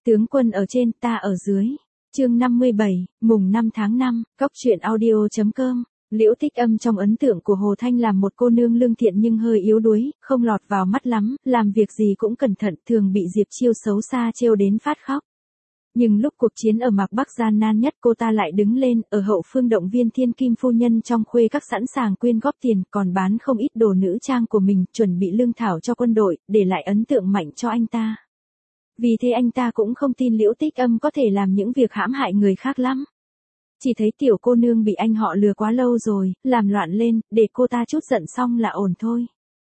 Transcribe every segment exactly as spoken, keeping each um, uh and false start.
Tướng quân ở trên, ta ở dưới. Chương năm mươi bảy, mùng năm tháng năm, Cóc truyện audio chấm com. Liễu Tích Âm trong ấn tượng của Hồ Thanh là một cô nương lương thiện nhưng hơi yếu đuối, không lọt vào mắt lắm, làm việc gì cũng cẩn thận, thường bị Diệp Chiêu xấu xa trêu đến phát khóc. Nhưng lúc cuộc chiến ở Mạc Bắc gian nan nhất, cô ta lại đứng lên, ở hậu phương động viên thiên kim phu nhân trong khuê các sẵn sàng quyên góp tiền, còn bán không ít đồ nữ trang của mình, chuẩn bị lương thảo cho quân đội, để lại ấn tượng mạnh cho anh ta. Vì thế anh ta cũng không tin Liễu Tích Âm có thể làm những việc hãm hại người khác lắm. Chỉ thấy tiểu cô nương bị anh họ lừa quá lâu rồi, làm loạn lên, để cô ta chút giận xong là ổn thôi.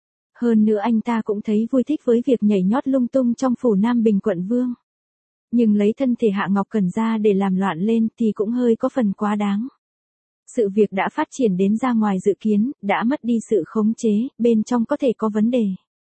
Hơn nữa anh ta cũng thấy vui thích với việc nhảy nhót lung tung trong phủ Nam Bình quận Vương. Nhưng lấy thân thể Hạ Ngọc Cẩn ra để làm loạn lên thì cũng hơi có phần quá đáng. Sự việc đã phát triển đến ra ngoài dự kiến, đã mất đi sự khống chế, bên trong có thể có vấn đề.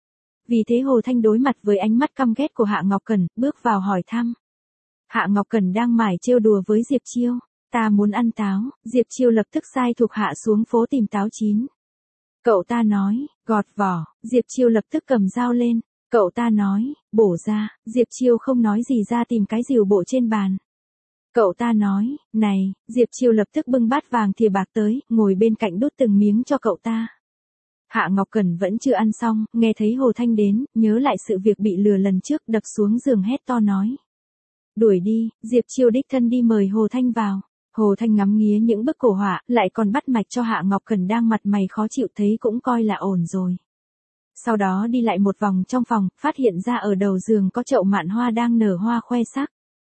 Vì thế Hồ Thanh đối mặt với ánh mắt căm ghét của Hạ Ngọc Cẩn, bước vào hỏi thăm. Hạ Ngọc Cẩn đang mải trêu đùa với Diệp Chiêu. Ta muốn ăn táo, Diệp Chiêu lập tức sai thuộc hạ xuống phố tìm táo chín. Cậu ta nói, gọt vỏ, Diệp Chiêu lập tức cầm dao lên. Cậu ta nói, bổ ra, Diệp Chiêu không nói gì ra tìm cái rìu bộ trên bàn. Cậu ta nói, này, Diệp Chiêu lập tức bưng bát vàng thìa bạc tới, ngồi bên cạnh đút từng miếng cho cậu ta. Hạ Ngọc Cẩn vẫn chưa ăn xong, nghe thấy Hồ Thanh đến, nhớ lại sự việc bị lừa lần trước, đập xuống giường hét to nói. Đuổi đi, Diệp Chiêu đích thân đi mời Hồ Thanh vào. Hồ Thanh ngắm nghía những bức cổ họa, lại còn bắt mạch cho Hạ Ngọc Cẩn đang mặt mày khó chịu, thấy cũng coi là ổn rồi. Sau đó đi lại một vòng trong phòng, phát hiện ra ở đầu giường có chậu mạn hoa đang nở hoa khoe sắc.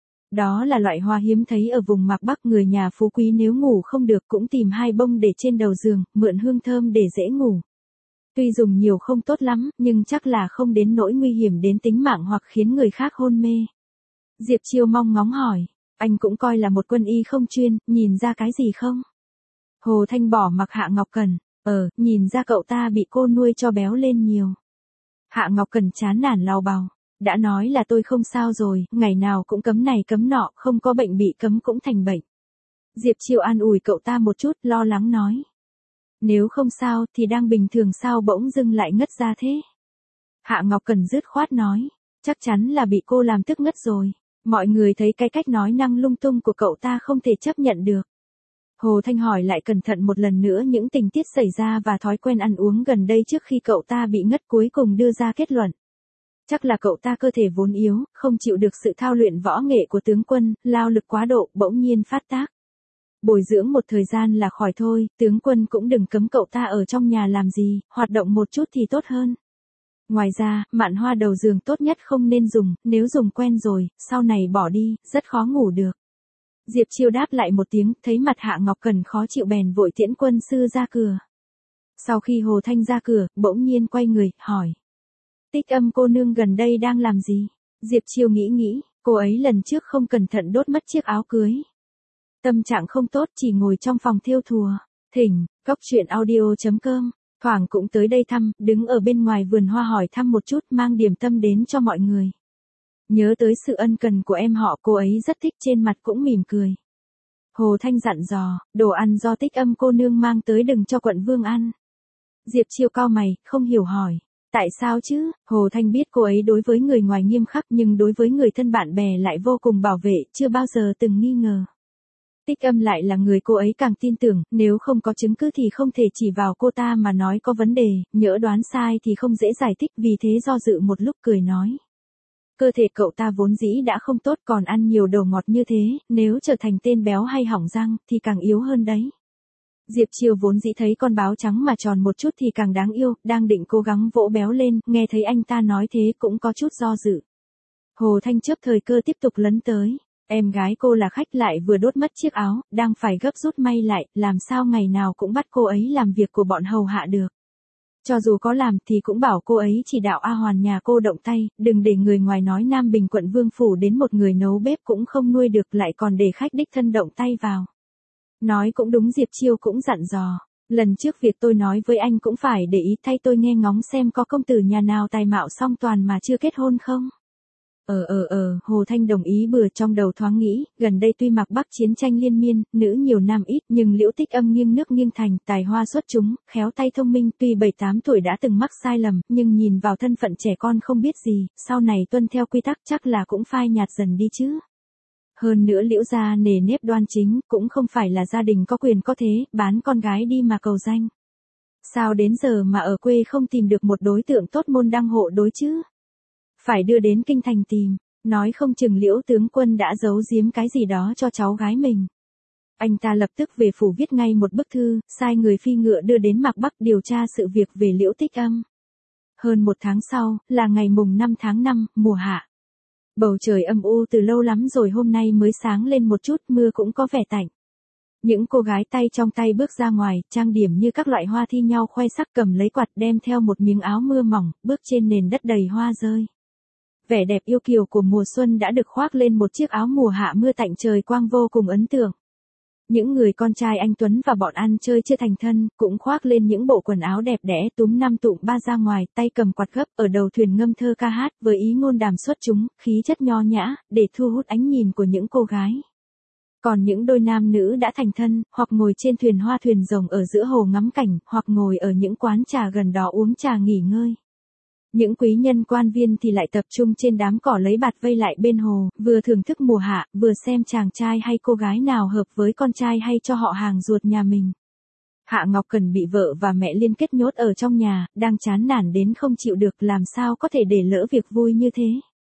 Đó là loại hoa hiếm thấy ở vùng Mạc Bắc, người nhà phú quý nếu ngủ không được cũng tìm hai bông để trên đầu giường, mượn hương thơm để dễ ngủ. Tuy dùng nhiều không tốt lắm, nhưng chắc là không đến nỗi nguy hiểm đến tính mạng hoặc khiến người khác hôn mê. Diệp Chiêu mong ngóng hỏi, anh cũng coi là một quân y không chuyên, nhìn ra cái gì không? Hồ Thanh bỏ mặc Hạ Ngọc Cẩn, ờ, nhìn ra cậu ta bị cô nuôi cho béo lên nhiều. Hạ Ngọc Cẩn chán nản lau bào, đã nói là tôi không sao rồi, ngày nào cũng cấm này cấm nọ, không có bệnh bị cấm cũng thành bệnh. Diệp Chiêu an ủi cậu ta một chút, lo lắng nói. Nếu không sao thì đang bình thường sao bỗng dưng lại ngất ra thế? Hạ Ngọc Cẩn dứt khoát nói, chắc chắn là bị cô làm tức ngất rồi. Mọi người thấy cái cách nói năng lung tung của cậu ta không thể chấp nhận được. Hồ Thanh hỏi lại cẩn thận một lần nữa những tình tiết xảy ra và thói quen ăn uống gần đây trước khi cậu ta bị ngất, cuối cùng đưa ra kết luận. Chắc là cậu ta cơ thể vốn yếu, không chịu được sự thao luyện võ nghệ của tướng quân, lao lực quá độ, bỗng nhiên phát tác. Bồi dưỡng một thời gian là khỏi thôi, tướng quân cũng đừng cấm cậu ta ở trong nhà làm gì, hoạt động một chút thì tốt hơn. Ngoài ra, mạn hoa đầu giường tốt nhất không nên dùng, nếu dùng quen rồi, sau này bỏ đi, rất khó ngủ được. Diệp Chiêu đáp lại một tiếng, thấy mặt Hạ Ngọc Cẩn khó chịu bèn vội tiễn quân sư ra cửa. Sau khi Hồ Thanh ra cửa, bỗng nhiên quay người, hỏi. Tích Âm cô nương gần đây đang làm gì? Diệp Chiêu nghĩ nghĩ, cô ấy lần trước không cẩn thận đốt mất chiếc áo cưới. Tâm trạng không tốt, chỉ ngồi trong phòng thêu thùa. Thỉnh, Cóc truyện audio chấm com. Thoảng cũng tới đây thăm, đứng ở bên ngoài vườn hoa hỏi thăm một chút, mang điểm tâm đến cho mọi người. Nhớ tới sự ân cần của em họ, cô ấy rất thích, trên mặt cũng mỉm cười. Hồ Thanh dặn dò, đồ ăn do Tích Âm cô nương mang tới đừng cho quận Vương ăn. Diệp Chiêu cau mày, không hiểu hỏi. Tại sao chứ? Hồ Thanh biết cô ấy đối với người ngoài nghiêm khắc nhưng đối với người thân bạn bè lại vô cùng bảo vệ, chưa bao giờ từng nghi ngờ. Tích Âm lại là người cô ấy càng tin tưởng, nếu không có chứng cứ thì không thể chỉ vào cô ta mà nói có vấn đề, nhỡ đoán sai thì không dễ giải thích, vì thế do dự một lúc cười nói. Cơ thể cậu ta vốn dĩ đã không tốt, còn ăn nhiều đồ ngọt như thế, nếu trở thành tên béo hay hỏng răng thì càng yếu hơn đấy. Diệp Chiêu vốn dĩ thấy con báo trắng mà tròn một chút thì càng đáng yêu, đang định cố gắng vỗ béo lên, nghe thấy anh ta nói thế cũng có chút do dự. Hồ Thanh chớp thời cơ tiếp tục lấn tới. Em gái cô là khách lại vừa đốt mất chiếc áo, đang phải gấp rút may lại, làm sao ngày nào cũng bắt cô ấy làm việc của bọn hầu hạ được. Cho dù có làm thì cũng bảo cô ấy chỉ đạo A Hoàn nhà cô động tay, đừng để người ngoài nói Nam Bình quận Vương phủ đến một người nấu bếp cũng không nuôi được, lại còn để khách đích thân động tay vào. Nói cũng đúng, Diệp Chiêu cũng dặn dò. Lần trước việc tôi nói với anh cũng phải để ý, thay tôi nghe ngóng xem có công tử nhà nào tài mạo song toàn mà chưa kết hôn không. Ờ ờ ờ, Hồ Thanh đồng ý bừa, trong đầu thoáng nghĩ, gần đây tuy Mạc Bắc chiến tranh liên miên, nữ nhiều nam ít, nhưng Liễu Tích Âm nghiêng nước nghiêng thành, tài hoa xuất chúng, khéo tay thông minh, tuy bảy tám tuổi đã từng mắc sai lầm, nhưng nhìn vào thân phận trẻ con không biết gì, sau này tuân theo quy tắc chắc là cũng phai nhạt dần đi chứ. Hơn nữa Liễu gia nề nếp đoan chính, cũng không phải là gia đình có quyền có thế, bán con gái đi mà cầu danh. Sao đến giờ mà ở quê không tìm được một đối tượng tốt môn đăng hộ đối chứ? Phải đưa đến kinh thành tìm, nói không chừng Liễu tướng quân đã giấu giếm cái gì đó cho cháu gái mình. Anh ta lập tức về phủ viết ngay một bức thư, sai người phi ngựa đưa đến Mạc Bắc điều tra sự việc về Liễu Tích Âm. Hơn một tháng sau, là ngày mùng năm tháng năm, mùa hạ. Bầu trời âm u từ lâu lắm rồi hôm nay mới sáng lên một chút, mưa cũng có vẻ tạnh. Những cô gái tay trong tay bước ra ngoài, trang điểm như các loại hoa thi nhau khoe sắc, cầm lấy quạt, đem theo một miếng áo mưa mỏng, bước trên nền đất đầy hoa rơi. Vẻ đẹp yêu kiều của mùa xuân đã được khoác lên một chiếc áo mùa hạ mưa tạnh, trời quang vô cùng ấn tượng. Những người con trai anh Tuấn và bọn ăn chơi chưa thành thân, cũng khoác lên những bộ quần áo đẹp đẽ, túm năm tụm ba ra ngoài, tay cầm quạt gấp, ở đầu thuyền ngâm thơ ca hát, với ý ngôn đàm xuất chúng, khí chất nho nhã, để thu hút ánh nhìn của những cô gái. Còn những đôi nam nữ đã thành thân, hoặc ngồi trên thuyền hoa thuyền rồng ở giữa hồ ngắm cảnh, hoặc ngồi ở những quán trà gần đó uống trà nghỉ ngơi. Những quý nhân quan viên thì lại tập trung trên đám cỏ lấy bạt vây lại bên hồ, vừa thưởng thức mùa hạ, vừa xem chàng trai hay cô gái nào hợp với con trai hay cho họ hàng ruột nhà mình. Hạ Ngọc Cần bị vợ và mẹ liên kết nhốt ở trong nhà, đang chán nản đến không chịu được, làm sao có thể để lỡ việc vui như thế.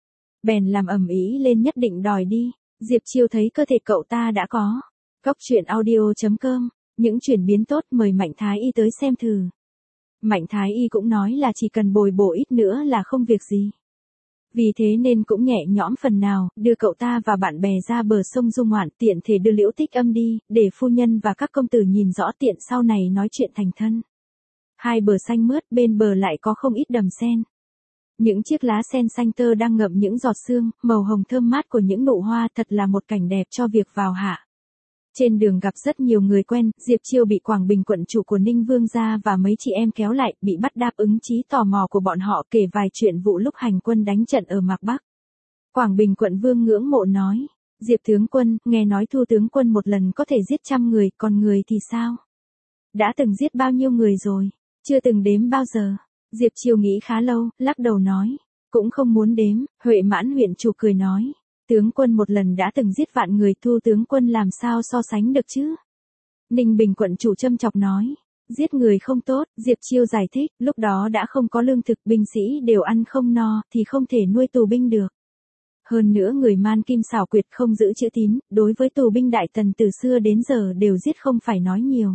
Bèn làm ầm ĩ lên, nhất định đòi đi. Diệp Chiêu thấy cơ thể cậu ta đã có. Cóc truyện audio chấm com, những chuyển biến tốt, mời Mạnh Thái Y tới xem thử. Mạnh Thái Y cũng nói là chỉ cần bồi bổ ít nữa là không việc gì. Vì thế nên cũng nhẹ nhõm phần nào, đưa cậu ta và bạn bè ra bờ sông du ngoạn, tiện thể đưa Liễu Tích Âm đi, để phu nhân và các công tử nhìn rõ, tiện sau này nói chuyện thành thân. Hai bờ xanh mướt, bên bờ lại có không ít đầm sen. Những chiếc lá sen xanh tơ đang ngậm những giọt sương, màu hồng thơm mát của những nụ hoa, thật là một cảnh đẹp cho việc vào hạ. Trên đường gặp rất nhiều người quen, Diệp Chiêu bị Quảng Bình quận chủ của Ninh Vương gia và mấy chị em kéo lại, bị bắt đáp ứng trí tò mò của bọn họ, kể vài chuyện vụ lúc hành quân đánh trận ở Mạc Bắc. Quảng Bình quận vương ngưỡng mộ nói, Diệp tướng quân, nghe nói Thu tướng quân một lần có thể giết trăm người, còn người thì sao? Đã từng giết bao nhiêu người rồi? Chưa từng đếm bao giờ. Diệp Chiêu nghĩ khá lâu, lắc đầu nói, cũng không muốn đếm. Huệ Mãn huyện chủ cười nói, tướng quân một lần đã từng giết vạn người, Thu tướng quân làm sao so sánh được chứ? Ninh Bình quận chủ châm chọc nói, giết người không tốt. Diệp Chiêu giải thích, lúc đó đã không có lương thực, binh sĩ đều ăn không no, thì không thể nuôi tù binh được. Hơn nữa người Man Kim xảo quyệt, không giữ chữ tín, đối với tù binh Đại Tần từ xưa đến giờ đều giết, không phải nói nhiều.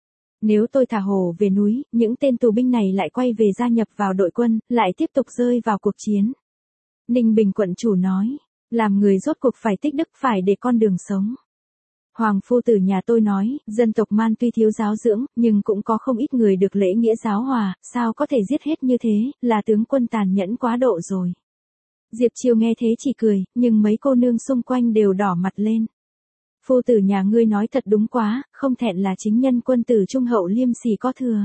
Nếu tôi thả hổ về núi, những tên tù binh này lại quay về gia nhập vào đội quân, lại tiếp tục rơi vào cuộc chiến. Ninh Bình quận chủ nói, làm người rốt cuộc phải tích đức, phải để con đường sống. Hoàng phu tử nhà tôi nói, dân tộc Man tuy thiếu giáo dưỡng, nhưng cũng có không ít người được lễ nghĩa giáo hòa, sao có thể giết hết như thế, là tướng quân tàn nhẫn quá độ rồi. Diệp Chiêu nghe thế chỉ cười, nhưng mấy cô nương xung quanh đều đỏ mặt lên. Phu tử nhà ngươi nói thật đúng quá, không thẹn là chính nhân quân tử trung hậu liêm sỉ có thừa.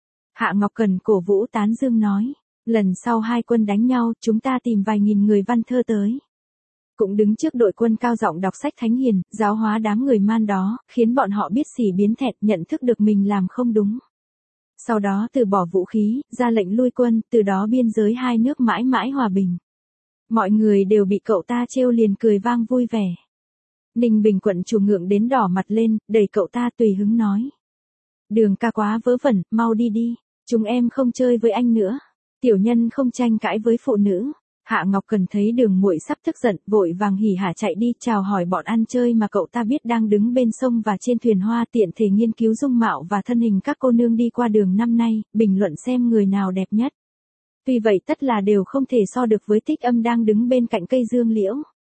Hạ Ngọc Cần cổ vũ tán dương nói, lần sau hai quân đánh nhau, chúng ta tìm vài nghìn người văn thơ tới. Cũng đứng trước đội quân cao giọng đọc sách thánh hiền, giáo hóa đám người Man đó, khiến bọn họ biết sỉ biến thẹn, nhận thức được mình làm không đúng. Sau đó từ bỏ vũ khí, ra lệnh lui quân, từ đó biên giới hai nước mãi mãi hòa bình. Mọi người đều bị cậu ta trêu liền cười vang vui vẻ. Ninh Bình quận chủ ngượng đến đỏ mặt lên, đẩy cậu ta tùy hứng nói. Đường ca quá vớ vẩn, mau đi đi, chúng em không chơi với anh nữa. Tiểu nhân không tranh cãi với phụ nữ. Hạ Ngọc Cần thấy đường muội sắp tức giận, vội vàng hỉ hả chạy đi, chào hỏi bọn ăn chơi mà cậu ta biết đang đứng bên sông và trên thuyền hoa, tiện thể nghiên cứu dung mạo và thân hình các cô nương đi qua đường năm nay, bình luận xem người nào đẹp nhất. Tuy vậy tất là đều không thể so được với Tích Âm đang đứng bên cạnh cây dương liễu.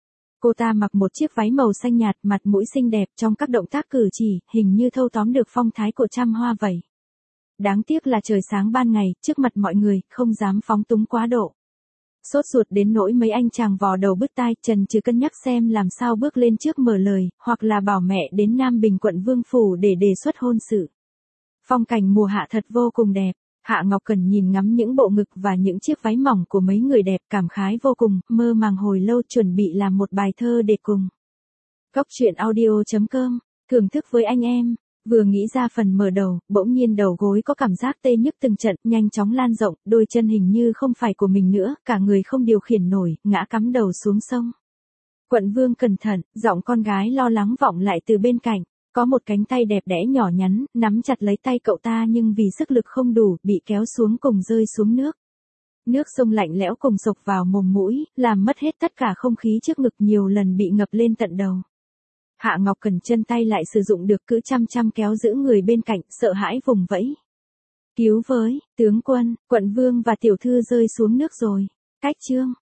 Cô ta mặc một chiếc váy màu xanh nhạt, mặt mũi xinh đẹp, trong các động tác cử chỉ, hình như thâu tóm được phong thái của trăm hoa vậy. Đáng tiếc là trời sáng ban ngày, trước mặt mọi người, không dám phóng túng quá độ. Sốt ruột đến nỗi mấy anh chàng vò đầu bứt tai, trần trừ cân nhắc xem làm sao bước lên trước mở lời, hoặc là bảo mẹ đến Nam Bình quận Vương phủ để đề xuất hôn sự. Phong cảnh mùa hạ thật vô cùng đẹp. Hạ Ngọc Cẩn nhìn ngắm những bộ ngực và những chiếc váy mỏng của mấy người đẹp, cảm khái vô cùng, mơ màng hồi lâu chuẩn bị làm một bài thơ để cùng. Cốc truyện audio chấm com, thưởng thức với anh em. Vừa nghĩ ra phần mở đầu, bỗng nhiên đầu gối có cảm giác tê nhức từng trận, nhanh chóng lan rộng, đôi chân hình như không phải của mình nữa, cả người không điều khiển nổi, ngã cắm đầu xuống sông. Quận Vương cẩn thận, giọng con gái lo lắng vọng lại từ bên cạnh. Có một cánh tay đẹp đẽ nhỏ nhắn, nắm chặt lấy tay cậu ta nhưng vì sức lực không đủ, bị kéo xuống cùng rơi xuống nước. Nước sông lạnh lẽo cùng sộc vào mồm mũi, làm mất hết tất cả không khí trước ngực, nhiều lần bị ngập lên tận đầu. Hạ Ngọc Cẩn chân tay lại sử dụng được, cứ chăm chăm kéo giữ người bên cạnh, sợ hãi vùng vẫy. Cứu với, tướng quân, quận vương và tiểu thư rơi xuống nước rồi. Cách chương.